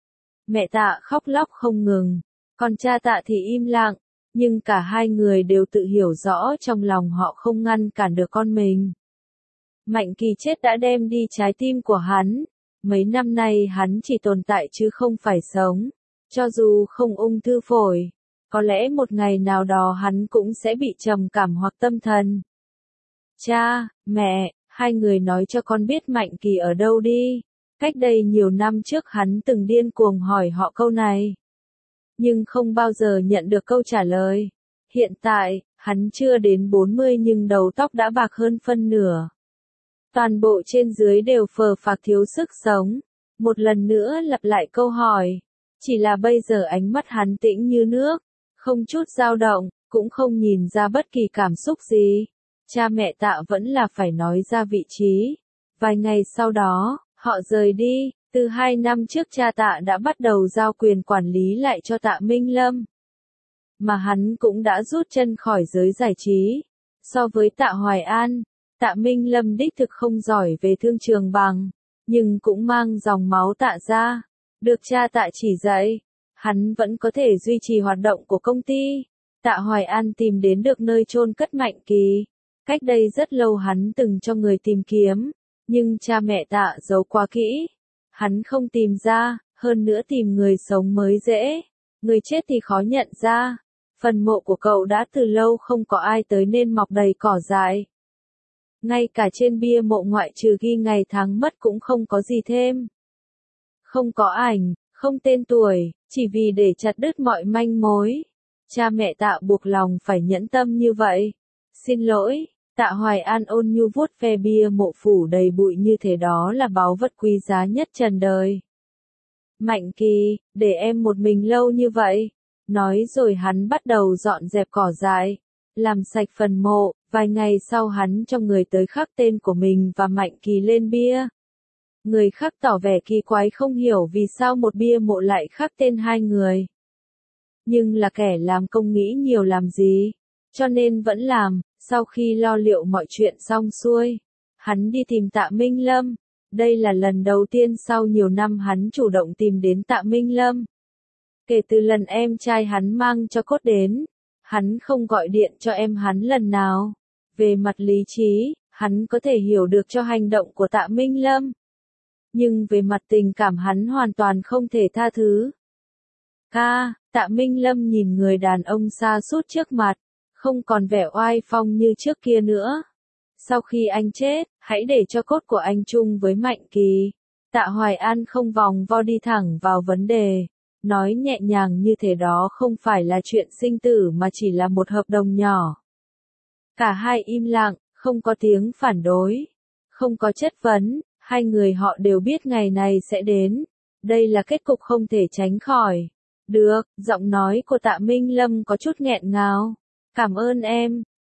Mẹ Tạ khóc lóc không ngừng, còn cha Tạ thì im lặng, nhưng cả hai người đều tự hiểu rõ trong lòng họ không ngăn cản được con mình. Mạnh Kỳ chết đã đem đi trái tim của hắn, mấy năm nay hắn chỉ tồn tại chứ không phải sống. Cho dù không ung thư phổi, có lẽ một ngày nào đó hắn cũng sẽ bị trầm cảm hoặc tâm thần. Cha, mẹ, hai người nói cho con biết Mạnh Kỳ ở đâu đi. Cách đây nhiều năm trước hắn từng điên cuồng hỏi họ câu này, nhưng không bao giờ nhận được câu trả lời. Hiện tại, hắn chưa đến 40 nhưng đầu tóc đã bạc hơn phân nửa. Toàn bộ trên dưới đều phờ phạc thiếu sức sống. Một lần nữa lặp lại câu hỏi. Chỉ là bây giờ ánh mắt hắn tĩnh như nước, không chút dao động, cũng không nhìn ra bất kỳ cảm xúc gì. Cha mẹ Tạ vẫn là phải nói ra vị trí. Vài ngày sau đó, họ rời đi. Từ 2 năm trước cha Tạ đã bắt đầu giao quyền quản lý lại cho Tạ Minh Lâm. Mà hắn cũng đã rút chân khỏi giới giải trí. So với Tạ Hoài An, Tạ Minh Lâm đích thực không giỏi về thương trường bằng, nhưng cũng mang dòng máu Tạ ra. Được cha Tạ chỉ dạy, hắn vẫn có thể duy trì hoạt động của công ty. Tạ Hoài An tìm đến được nơi chôn cất Mạnh Kỳ. Cách đây rất lâu hắn từng cho người tìm kiếm, nhưng cha mẹ Tạ giấu quá kỹ. Hắn không tìm ra, hơn nữa tìm người sống mới dễ, người chết thì khó nhận ra. Phần mộ của cậu đã từ lâu không có ai tới nên mọc đầy cỏ dại. Ngay cả trên bia mộ ngoại trừ ghi ngày tháng mất cũng không có gì thêm. Không có ảnh, không tên tuổi, chỉ vì để chặt đứt mọi manh mối. Cha mẹ Tạ buộc lòng phải nhẫn tâm như vậy. Xin lỗi, Tạ Hoài An ôn nhu vuốt ve bia mộ phủ đầy bụi như thế đó là báu vật quý giá nhất trần đời. Mạnh Kỳ, để em một mình lâu như vậy. Nói rồi hắn bắt đầu dọn dẹp cỏ dại, làm sạch phần mộ. Vài ngày sau hắn cho người tới khắc tên của mình và Mạnh Kỳ lên bia. Người khắc tỏ vẻ kỳ quái không hiểu vì sao một bia mộ lại khắc tên hai người. Nhưng là kẻ làm công nghĩ nhiều làm gì, cho nên vẫn làm. Sau khi lo liệu mọi chuyện xong xuôi, hắn đi tìm Tạ Minh Lâm. Đây là lần đầu tiên sau nhiều năm hắn chủ động tìm đến Tạ Minh Lâm. Kể từ lần em trai hắn mang cho cốt đến, hắn không gọi điện cho em hắn lần nào. Về mặt lý trí, hắn có thể hiểu được cho hành động của Tạ Minh Lâm. Nhưng về mặt tình cảm hắn hoàn toàn không thể tha thứ. Tạ Minh Lâm nhìn người đàn ông sa sút trước mặt, không còn vẻ oai phong như trước kia nữa. Sau khi anh chết, hãy để cho cốt của anh chung với Mạnh Kỳ. Tạ Hoài An không vòng vo đi thẳng vào vấn đề. Nói nhẹ nhàng như thế đó không phải là chuyện sinh tử mà chỉ là một hợp đồng nhỏ. Cả hai im lặng, không có tiếng phản đối, không có chất vấn, hai người họ đều biết ngày này sẽ đến. Đây là kết cục không thể tránh khỏi. Được, giọng nói của Tạ Minh Lâm có chút nghẹn ngào. Cảm ơn em,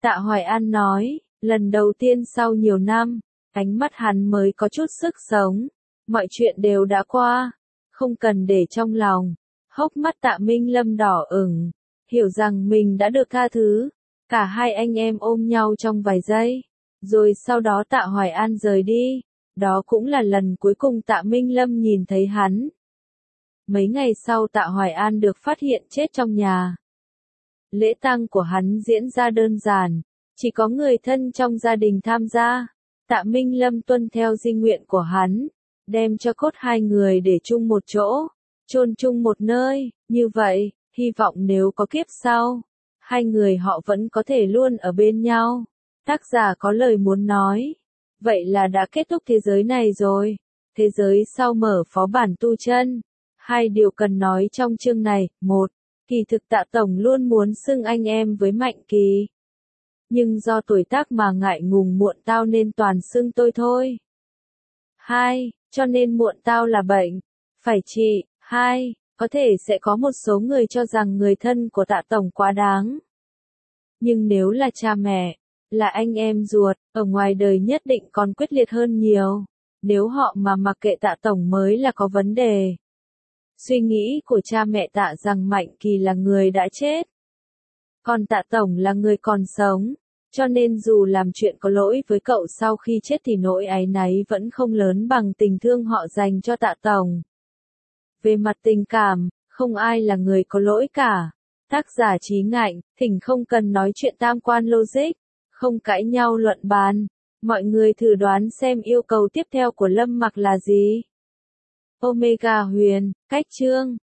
Tạ Hoài An nói, lần đầu tiên sau nhiều năm, ánh mắt hắn mới có chút sức sống. Mọi chuyện đều đã qua, không cần để trong lòng. Hốc mắt Tạ Minh Lâm đỏ ửng, hiểu rằng mình đã được tha thứ. Cả hai anh em ôm nhau trong vài giây, rồi sau đó Tạ Hoài An rời đi. Đó cũng là lần cuối cùng Tạ Minh Lâm nhìn thấy hắn. Mấy ngày sau Tạ Hoài An được phát hiện chết trong nhà. Lễ tang của hắn diễn ra đơn giản, chỉ có người thân trong gia đình tham gia. Tạ Minh Lâm tuân theo di nguyện của hắn, đem cho cốt hai người để chung một chỗ, chôn chung một nơi, như vậy, hy vọng nếu có kiếp sau, hai người họ vẫn có thể luôn ở bên nhau. Tác giả có lời muốn nói, vậy là đã kết thúc thế giới này rồi, thế giới sau mở phó bản tu chân. Hai điều cần nói trong chương này, một, kỳ thực Tạ Tổng luôn muốn xưng anh em với Mạnh Kỳ. Nhưng do tuổi tác mà ngại ngùng muộn tao nên toàn xưng tôi thôi. 2. Cho nên muộn tao là bệnh, phải trị. 2. Có thể sẽ có một số người cho rằng người thân của Tạ Tổng quá đáng. Nhưng nếu là cha mẹ, là anh em ruột, ở ngoài đời nhất định còn quyết liệt hơn nhiều. Nếu họ mà mặc kệ Tạ Tổng mới là có vấn đề. Suy nghĩ của cha mẹ Tạ rằng Mạnh Kỳ là người đã chết, còn Tạ Tổng là người còn sống, cho nên dù làm chuyện có lỗi với cậu sau khi chết thì nỗi áy náy vẫn không lớn bằng tình thương họ dành cho Tạ Tổng. Về mặt tình cảm, không ai là người có lỗi cả. Tác giả Chí Ngạnh, thỉnh không cần nói chuyện tam quan logic, không cãi nhau luận bàn. Mọi người thử đoán xem yêu cầu tiếp theo của Lâm Mặc là gì? Omega Huyền, cách chương.